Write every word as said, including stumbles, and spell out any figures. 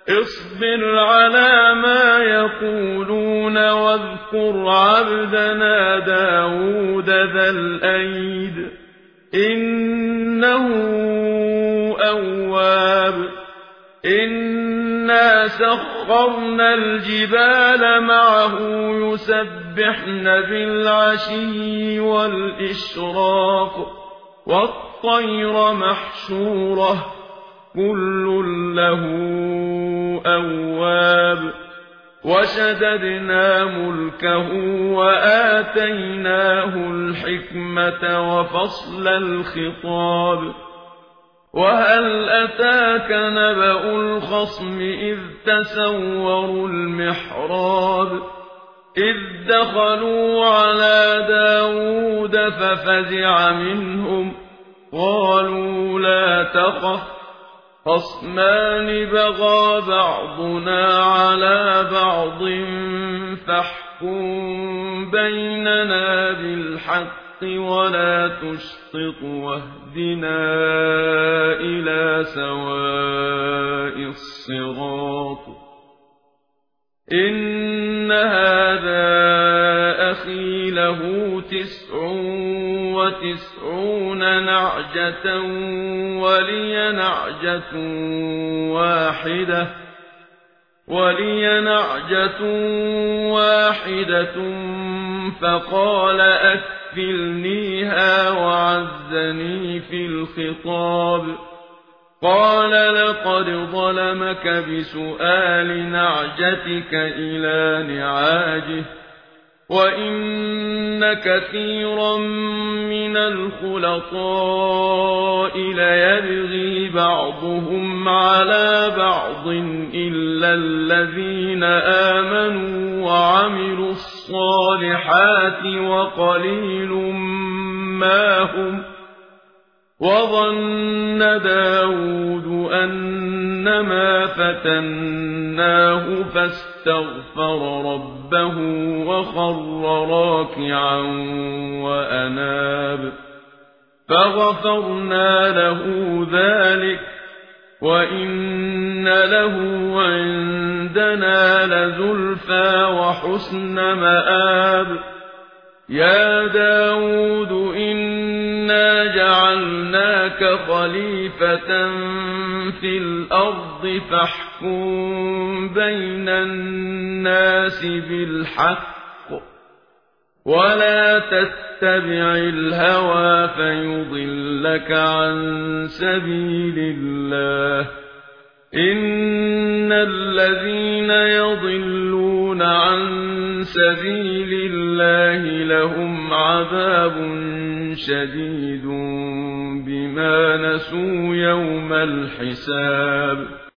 اصبر على ما يقولون واذكر عبدنا داود ذا الأيد إنه أواب إنا سخرنا الجبال معه يسبحن بالعشي والإشراق والطير محشورة كل له أواب وشددنا ملكه وآتيناه الحكمة وفصل الخطاب وهل أتاك نبأ الخصم إذ تسوروا المحراب إذ دخلوا على داود ففزع منهم قالوا لا تخف خصمان بغى بعضنا على بعض فاحكم بيننا بالحق ولا تشطط واهدنا إلى سواء الصراط إن هذا أخي له تسع وتسعون نعجة ولي نعجة واحدة ولي نعجة واحدة فقال أكفلنيها وعزني في الخطاب قال لقد ظلمك بسؤال نعجتك إلى نعاجه وإن كثيرا من الخلطاء ليبغي بعضهم على بعض إلا الذين آمنوا وعملوا الصالحات وقليل ما هم وظن داود أنما فتناه فاستغفر ربه وخر راكعا وأناب فغفرنا له ذلك وإن له عندنا لزلفى وحسن مآب يا داود إنا جعلناك خليفة في الأرض فاحكم بين الناس بالحق ولا تتبع الهوى فيضلك عن سبيل الله إن الذين يضلون عن سبيل الله لهم عذاب شديد بما نسوا يوم الحساب